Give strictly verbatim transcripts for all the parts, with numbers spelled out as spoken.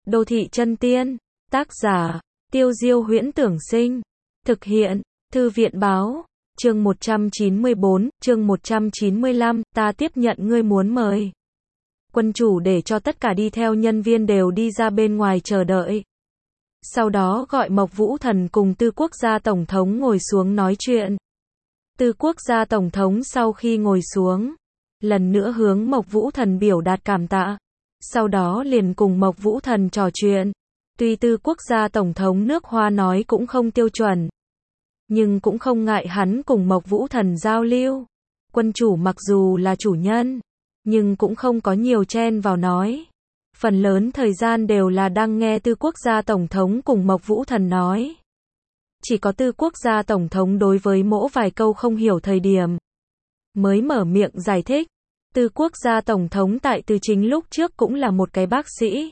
Đô thị chân tiên. Tác giả, Tiêu Diêu Huyễn Tưởng Sinh. Thực hiện, Thư viện báo. Chương một trăm chín mươi bốn, chương một trăm chín mươi lăm, ta tiếp nhận ngươi muốn mời. Quân chủ để cho tất cả đi theo nhân viên đều đi ra bên ngoài chờ đợi. Sau đó gọi Mộc Vũ Thần cùng Tư Quốc gia Tổng thống ngồi xuống nói chuyện. Tư Quốc gia Tổng thống sau khi ngồi xuống, lần nữa hướng Mộc Vũ Thần biểu đạt cảm tạ. Sau đó liền cùng Mộc Vũ Thần trò chuyện. Tuy Tư Quốc gia Tổng thống nước Hoa nói cũng không tiêu chuẩn, nhưng cũng không ngại hắn cùng Mộc Vũ Thần giao lưu. Quân chủ mặc dù là chủ nhân, nhưng cũng không có nhiều chen vào nói. Phần lớn thời gian đều là đang nghe Tư Quốc gia Tổng thống cùng Mộc Vũ Thần nói. Chỉ có Tư Quốc gia Tổng thống đối với mỗi vài câu không hiểu thời điểm, mới mở miệng giải thích. Tư Quốc gia Tổng thống tại Từ Chính lúc trước cũng là một cái bác sĩ.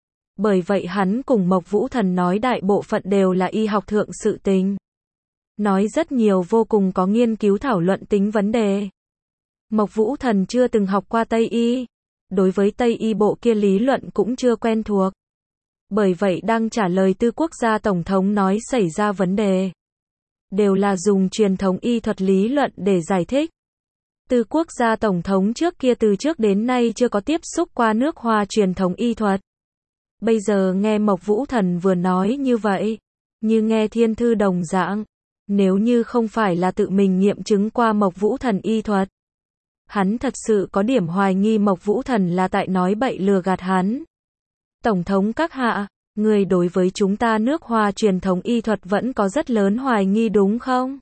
Bởi vậy hắn cùng Mộc Vũ Thần nói đại bộ phận đều là y học thượng sự tình. Nói rất nhiều vô cùng có nghiên cứu thảo luận tính vấn đề. Mộc Vũ Thần chưa từng học qua Tây Y. Đối với Tây Y bộ kia lý luận cũng chưa quen thuộc. Bởi vậy đang trả lời Tư Quốc gia Tổng thống nói xảy ra vấn đề, đều là dùng truyền thống y thuật lý luận để giải thích. Tư Quốc gia Tổng thống trước kia từ trước đến nay chưa có tiếp xúc qua nước Hoa truyền thống y thuật. Bây giờ nghe Mộc Vũ Thần vừa nói như vậy, như nghe thiên thư đồng dạng. Nếu như không phải là tự mình nghiệm chứng qua Mộc Vũ Thần y thuật, hắn thật sự có điểm hoài nghi Mộc Vũ Thần là tại nói bậy lừa gạt hắn. Tổng thống các hạ, người đối với chúng ta nước Hoa truyền thống y thuật vẫn có rất lớn hoài nghi đúng không?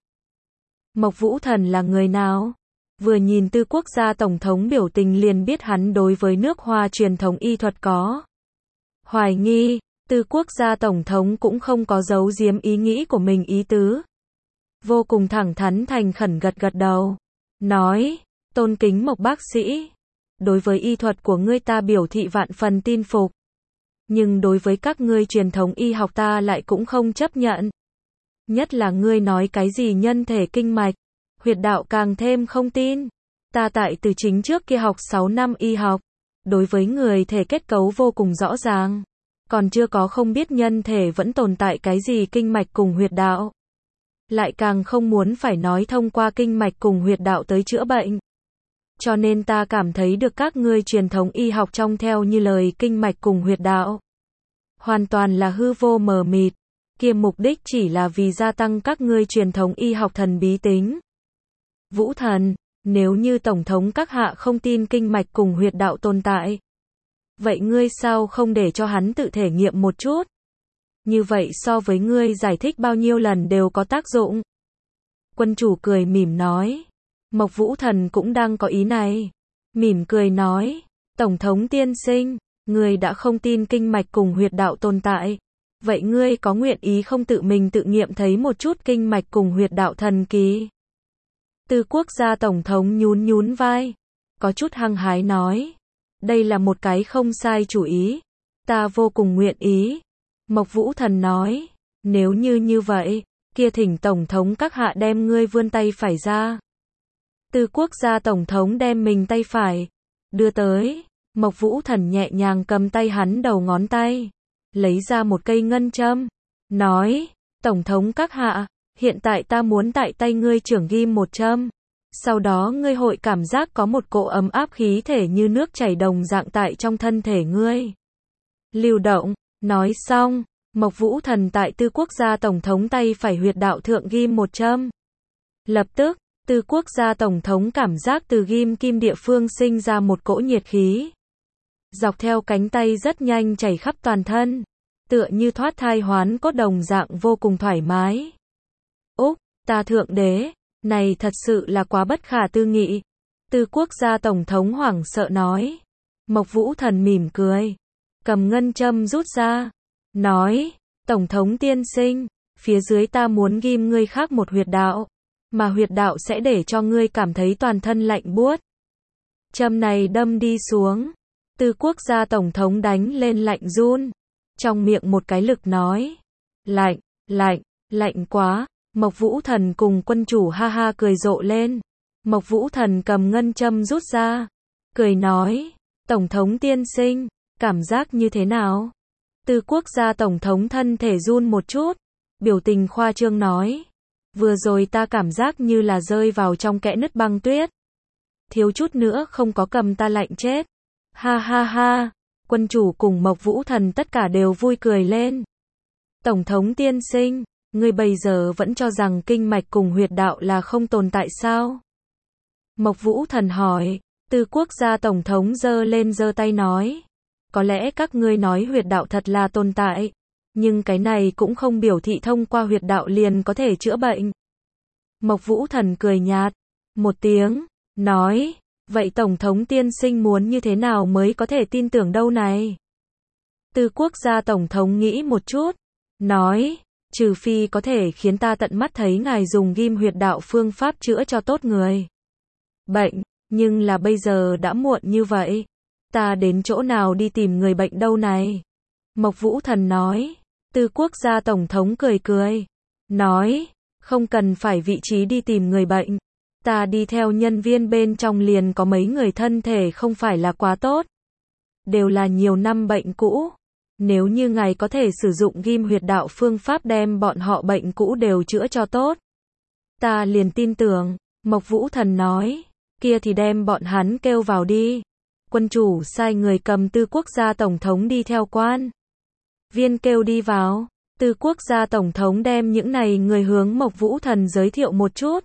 Mộc Vũ Thần là người nào? Vừa nhìn Tư Quốc gia Tổng thống biểu tình liền biết hắn đối với nước Hoa truyền thống y thuật có hoài nghi. Tư Quốc gia Tổng thống cũng không có giấu giếm ý nghĩ của mình ý tứ. Vô cùng thẳng thắn thành khẩn gật gật đầu. Nói, tôn kính Mộc bác sĩ. Đối với y thuật của ngươi ta biểu thị vạn phần tin phục. Nhưng đối với các ngươi truyền thống y học ta lại cũng không chấp nhận. Nhất là ngươi nói cái gì nhân thể kinh mạch, huyệt đạo càng thêm không tin. Ta tại Từ Chính trước kia học sáu năm y học. Đối với người thể kết cấu vô cùng rõ ràng. Còn chưa có không biết nhân thể vẫn tồn tại cái gì kinh mạch cùng huyệt đạo. Lại càng không muốn phải nói thông qua kinh mạch cùng huyệt đạo tới chữa bệnh. Cho nên ta cảm thấy được các ngươi truyền thống y học trong theo như lời kinh mạch cùng huyệt đạo. Hoàn toàn là hư vô mờ mịt. Kia mục đích chỉ là vì gia tăng các ngươi truyền thống y học thần bí tính. Vũ Thần, nếu như Tổng thống các hạ không tin kinh mạch cùng huyệt đạo tồn tại, vậy ngươi sao không để cho hắn tự thể nghiệm một chút? Như vậy so với ngươi giải thích bao nhiêu lần đều có tác dụng. Quân chủ cười mỉm nói. Mộc Vũ Thần cũng đang có ý này. Mỉm cười nói. Tổng thống tiên sinh, ngươi đã không tin kinh mạch cùng huyệt đạo tồn tại. Vậy ngươi có nguyện ý không tự mình tự nghiệm thấy một chút kinh mạch cùng huyệt đạo thần kỳ? Tư Quốc gia Tổng thống nhún nhún vai. Có chút hăng hái nói. Đây là một cái không sai chủ ý. Ta vô cùng nguyện ý. Mộc Vũ Thần nói. Nếu như như vậy, kia thỉnh Tổng thống các hạ đem ngươi vươn tay phải ra. Tư Quốc gia Tổng thống đem mình tay phải đưa tới. Mộc Vũ Thần nhẹ nhàng cầm tay hắn đầu ngón tay, lấy ra một cây ngân châm. Nói, Tổng thống các hạ, hiện tại ta muốn tại tay ngươi trưởng ghim một châm. Sau đó ngươi hội cảm giác có một cỗ ấm áp khí thể như nước chảy đồng dạng tại trong thân thể ngươi lưu động. Nói xong, Mộc Vũ Thần tại Tư Quốc gia Tổng thống tay phải huyệt đạo thượng ghim một châm. Lập tức, Tư Quốc gia Tổng thống cảm giác từ ghim kim địa phương sinh ra một cỗ nhiệt khí. Dọc theo cánh tay rất nhanh chảy khắp toàn thân. Tựa như thoát thai hoán cốt đồng dạng vô cùng thoải mái. Úc, ta thượng đế, này thật sự là quá bất khả tư nghị. Tư Quốc gia Tổng thống hoảng sợ nói. Mộc Vũ Thần mỉm cười. Cầm ngân châm rút ra. Nói, Tổng thống tiên sinh, phía dưới ta muốn ghim ngươi khác một huyệt đạo. Mà huyệt đạo sẽ để cho ngươi cảm thấy toàn thân lạnh buốt. Châm này đâm đi xuống. Tư Quốc gia Tổng thống đánh lên lạnh run. Trong miệng một cái lực nói. Lạnh, lạnh, lạnh quá. Mộc Vũ Thần cùng quân chủ ha ha cười rộ lên. Mộc Vũ Thần cầm ngân châm rút ra. Cười nói. Tổng thống tiên sinh, cảm giác như thế nào? Tư quốc gia tổng thống thân thể run một chút, biểu tình khoa trương nói. Vừa rồi ta cảm giác như là rơi vào trong kẽ nứt băng tuyết. Thiếu chút nữa không có cầm ta lạnh chết. Ha ha ha, quân chủ cùng Mộc Vũ Thần tất cả đều vui cười lên. Tổng thống tiên sinh, ngươi bây giờ vẫn cho rằng kinh mạch cùng huyệt đạo là không tồn tại sao? Mộc Vũ Thần hỏi. Tư quốc gia tổng thống giơ lên giơ tay nói. Có lẽ các ngươi nói huyệt đạo thật là tồn tại, nhưng cái này cũng không biểu thị thông qua huyệt đạo liền có thể chữa bệnh. Mộc Vũ Thần cười nhạt một tiếng, nói, vậy tổng thống tiên sinh muốn như thế nào mới có thể tin tưởng đâu này? Tư quốc gia tổng thống nghĩ một chút, nói, trừ phi có thể khiến ta tận mắt thấy ngài dùng ghim huyệt đạo phương pháp chữa cho tốt người bệnh, nhưng là bây giờ đã muộn như vậy. Ta đến chỗ nào đi tìm người bệnh đâu này? Mộc Vũ Thần nói. Tư quốc gia tổng thống cười cười, nói, không cần phải vị trí đi tìm người bệnh. Ta đi theo nhân viên bên trong liền có mấy người thân thể không phải là quá tốt. Đều là nhiều năm bệnh cũ. Nếu như ngài có thể sử dụng ghim huyệt đạo phương pháp đem bọn họ bệnh cũ đều chữa cho tốt, ta liền tin tưởng. Mộc Vũ Thần nói, kia thì đem bọn hắn kêu vào đi. Quân chủ sai người cầm Tư quốc gia tổng thống đi theo quan viên kêu đi vào. Tư quốc gia tổng thống đem những này người hướng Mộc Vũ Thần giới thiệu một chút.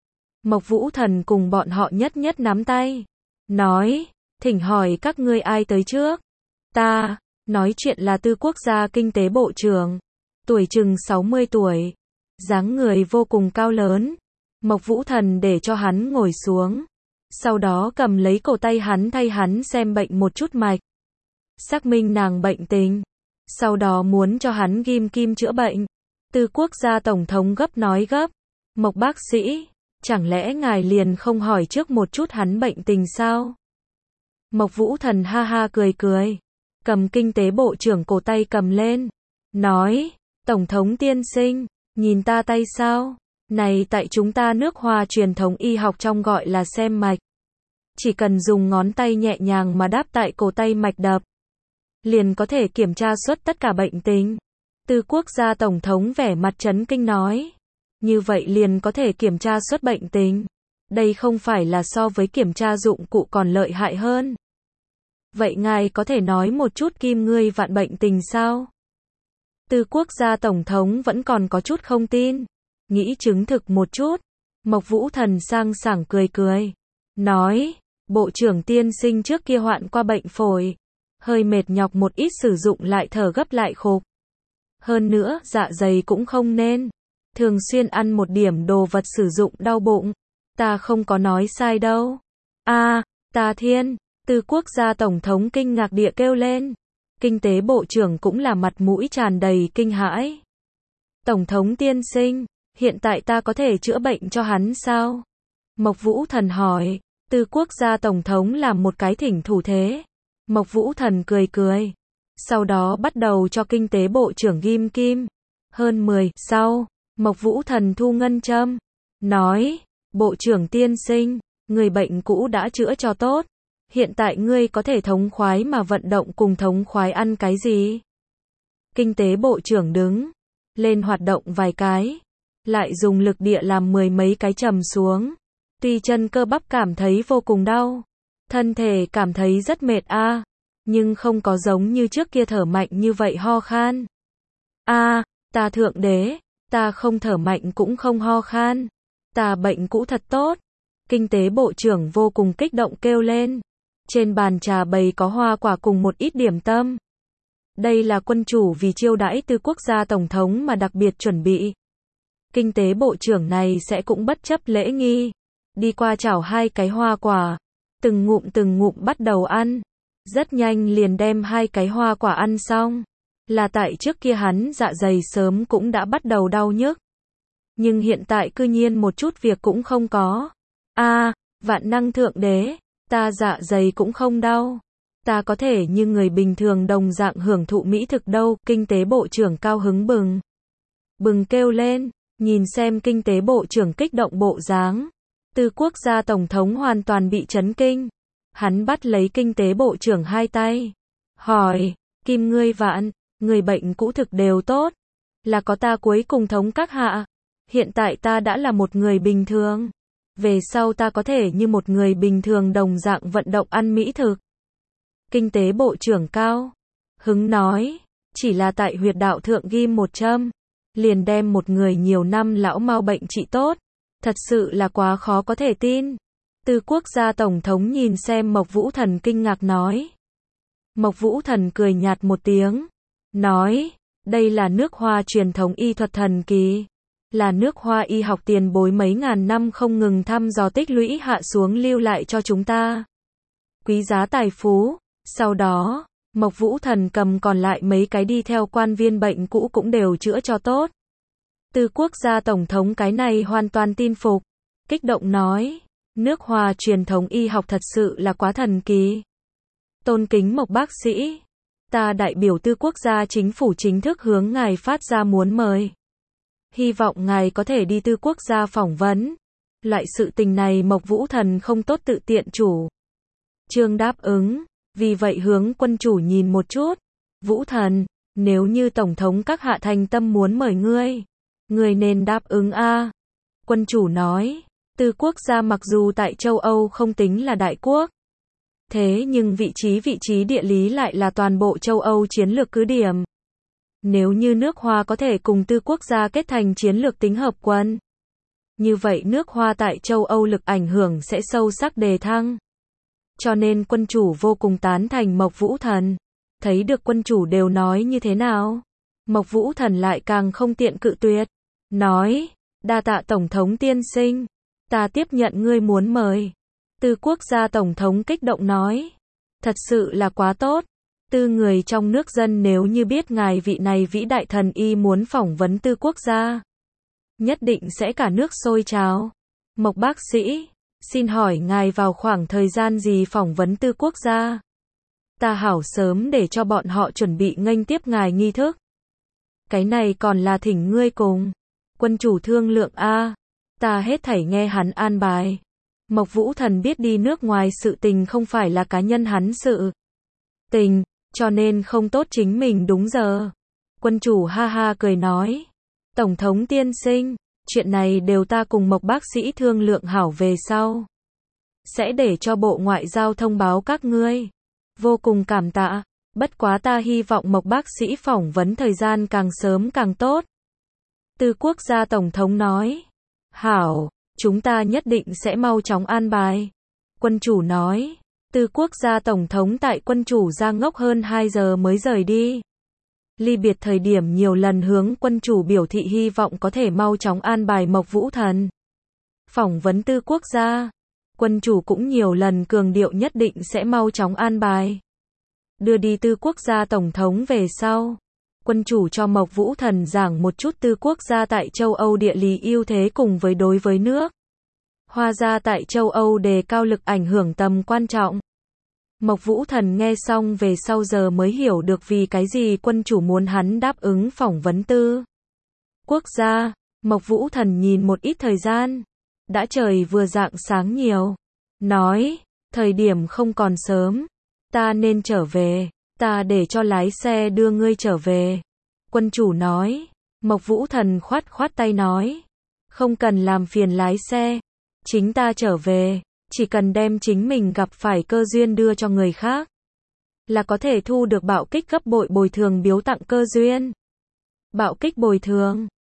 Mộc Vũ Thần cùng bọn họ nhất nhất nắm tay, nói, thỉnh hỏi các ngươi ai tới trước? Ta. Nói chuyện là Tư quốc gia kinh tế bộ trưởng, tuổi chừng sáu mươi tuổi, dáng người vô cùng cao lớn. Mộc Vũ Thần để cho hắn ngồi xuống, sau đó cầm lấy cổ tay hắn thay hắn xem bệnh một chút mạch, xác minh nàng bệnh tình, sau đó muốn cho hắn ghim kim chữa bệnh. Tư quốc gia tổng thống gấp nói gấp, Mộc bác sĩ, chẳng lẽ ngài liền không hỏi trước một chút hắn bệnh tình sao? Mộc Vũ Thần ha ha cười cười, cầm kinh tế bộ trưởng cổ tay cầm lên, nói, tổng thống tiên sinh, nhìn ta tay sao? Này tại chúng ta nước Hoa truyền thống y học trong gọi là xem mạch. Chỉ cần dùng ngón tay nhẹ nhàng mà đáp tại cổ tay mạch đập, liền có thể kiểm tra xuất tất cả bệnh tình. Tư quốc gia tổng thống vẻ mặt chấn kinh nói, như vậy liền có thể kiểm tra xuất bệnh tình. Đây không phải là so với kiểm tra dụng cụ còn lợi hại hơn. Vậy ngài có thể nói một chút kim ngươi vạn bệnh tình sao? Tư quốc gia tổng thống vẫn còn có chút không tin, nghĩ chứng thực một chút. Mộc Vũ Thần sang sảng cười cười, nói, bộ trưởng tiên sinh trước kia hoạn qua bệnh phổi, hơi mệt nhọc một ít sử dụng lại thở gấp lại khục. Hơn nữa, dạ dày cũng không nên thường xuyên ăn một điểm đồ vật sử dụng đau bụng. Ta không có nói sai đâu. A, à, ta thiên. Tư quốc gia tổng thống kinh ngạc địa kêu lên. Kinh tế bộ trưởng cũng là mặt mũi tràn đầy kinh hãi. Tổng thống tiên sinh, hiện tại ta có thể chữa bệnh cho hắn sao? Mộc Vũ Thần hỏi. Tư quốc gia tổng thống làm một cái thỉnh thủ thế. Mộc Vũ Thần cười cười, sau đó bắt đầu cho kinh tế bộ trưởng ghim kim. Hơn mười sau, Mộc Vũ Thần thu ngân châm, nói, bộ trưởng tiên sinh, người bệnh cũ đã chữa cho tốt. Hiện tại ngươi có thể thống khoái mà vận động cùng thống khoái ăn cái gì? Kinh tế bộ trưởng đứng lên hoạt động vài cái, lại dùng lực địa làm mười mấy cái trầm xuống. Tuy chân cơ bắp cảm thấy vô cùng đau, thân thể cảm thấy rất mệt a, à, nhưng không có giống như trước kia thở mạnh như vậy ho khan. A, à, ta thượng đế, ta không thở mạnh cũng không ho khan. Ta bệnh cũ thật tốt. Kinh tế bộ trưởng vô cùng kích động kêu lên. Trên bàn trà bày có hoa quả cùng một ít điểm tâm. Đây là quân chủ vì chiêu đãi Tư quốc gia tổng thống mà đặc biệt chuẩn bị. Kinh tế bộ trưởng này sẽ cũng bất chấp lễ nghi, đi qua chảo hai cái hoa quả, từng ngụm từng ngụm bắt đầu ăn. Rất nhanh liền đem hai cái hoa quả ăn xong. Là tại trước kia hắn dạ dày sớm cũng đã bắt đầu đau nhức. Nhưng hiện tại cư nhiên một chút việc cũng không có. A, à, vạn năng thượng đế, ta dạ dày cũng không đau. Ta có thể như người bình thường đồng dạng hưởng thụ mỹ thực đâu. Kinh tế bộ trưởng cao hứng bừng. Bừng kêu lên, nhìn xem kinh tế bộ trưởng kích động bộ dáng. Tư quốc gia tổng thống hoàn toàn bị chấn kinh. Hắn bắt lấy kinh tế bộ trưởng hai tay, hỏi, kim ngươi vạn Người bệnh cũ thực đều tốt. Là có ta cuối cùng thống các hạ. Hiện tại ta đã là một người bình thường. Về sau ta có thể như một người bình thường đồng dạng vận động ăn mỹ thực. Kinh tế bộ trưởng Cao Hứng nói, chỉ là tại huyệt đạo thượng ghim một châm, liền đem một người nhiều năm lão mau bệnh trị tốt. Thật sự là quá khó có thể tin. Tư Quốc gia tổng thống nhìn xem Mộc Vũ Thần kinh ngạc nói. Mộc Vũ Thần cười nhạt một tiếng, nói, đây là nước Hoa truyền thống y thuật thần kỳ. Là nước Hoa y học tiền bối mấy ngàn năm không ngừng thăm dò tích lũy hạ xuống lưu lại cho chúng ta. Quý giá tài phú. Sau đó, Mộc Vũ Thần cầm còn lại mấy cái đi theo quan viên bệnh cũ cũng đều chữa cho tốt. Tư Quốc gia tổng thống cái này hoàn toàn tin phục. Kích động nói, nước Hoa truyền thống y học thật sự là quá thần kỳ. Tôn kính Mộc bác sĩ, ta đại biểu Tư Quốc gia chính phủ chính thức hướng ngài phát ra muốn mời. Hy vọng ngài có thể đi Tư Quốc gia phỏng vấn. Loại sự tình này Mộc Vũ Thần không tốt tự tiện chủ trương đáp ứng, vì vậy hướng quân chủ nhìn một chút. Vũ Thần, nếu như tổng thống các hạ thành tâm muốn mời ngươi, ngươi nên đáp ứng a. Quân chủ nói, Tư Quốc gia mặc dù tại châu Âu không tính là đại quốc, thế nhưng vị trí vị trí địa lý lại là toàn bộ châu Âu chiến lược cứ điểm. Nếu như nước Hoa có thể cùng Tư Quốc gia kết thành chiến lược tính hợp quân, như vậy nước Hoa tại châu Âu lực ảnh hưởng sẽ sâu sắc đề thăng. Cho nên quân chủ vô cùng tán thành Mộc Vũ Thần. Thấy được quân chủ đều nói như thế nào, Mộc Vũ Thần lại càng không tiện cự tuyệt. Nói, đa tạ tổng thống tiên sinh, ta tiếp nhận ngươi muốn mời. Tư Quốc gia tổng thống kích động nói, thật sự là quá tốt. Tư người trong nước dân nếu như biết ngài vị này vĩ đại thần y muốn phỏng vấn Tư Quốc gia, nhất định sẽ cả nước sôi trào. Mộc bác sĩ, xin hỏi ngài vào khoảng thời gian gì phỏng vấn Tư Quốc gia? Ta hảo sớm để cho bọn họ chuẩn bị nghênh tiếp ngài nghi thức. Cái này còn là thỉnh ngươi cùng quân chủ thương lượng a. Ta hết thảy nghe hắn an bài. Mộc Vũ Thần biết đi nước ngoài sự tình không phải là cá nhân hắn sự tình, cho nên không tốt chính mình đúng giờ. Quân chủ ha ha cười nói, tổng thống tiên sinh, chuyện này đều ta cùng Mộc bác sĩ thương lượng hảo về sau. Sẽ để cho Bộ Ngoại giao thông báo các ngươi. Vô cùng cảm tạ, bất quá ta hy vọng Mộc bác sĩ phỏng vấn thời gian càng sớm càng tốt. Tư Quốc gia tổng thống nói, hảo, chúng ta nhất định sẽ mau chóng an bài. Quân chủ nói, Tư Quốc gia tổng thống tại quân chủ ra ngốc hơn hai giờ mới rời đi. Ly biệt thời điểm nhiều lần hướng quân chủ biểu thị hy vọng có thể mau chóng an bài Mộc Vũ Thần phỏng vấn Tư Quốc gia. Quân chủ cũng nhiều lần cường điệu nhất định sẽ mau chóng an bài. Đưa đi Tư Quốc gia tổng thống về sau, quân chủ cho Mộc Vũ Thần giảng một chút Tư Quốc gia tại châu Âu địa lý ưu thế cùng với đối với nước Hoa gia tại châu Âu đề cao lực ảnh hưởng tầm quan trọng. Mộc Vũ Thần nghe xong về sau giờ mới hiểu được vì cái gì quân chủ muốn hắn đáp ứng phỏng vấn Tư Quốc gia. Mộc Vũ Thần nhìn một ít thời gian, đã trời vừa rạng sáng nhiều, nói, thời điểm không còn sớm, ta nên trở về, ta để cho lái xe đưa ngươi trở về. Quân chủ nói, Mộc Vũ Thần khoát khoát tay nói, không cần làm phiền lái xe, chính ta trở về, chỉ cần đem chính mình gặp phải cơ duyên đưa cho người khác, là có thể thu được bạo kích gấp bội bồi thường biếu tặng cơ duyên. Bạo kích bồi thường.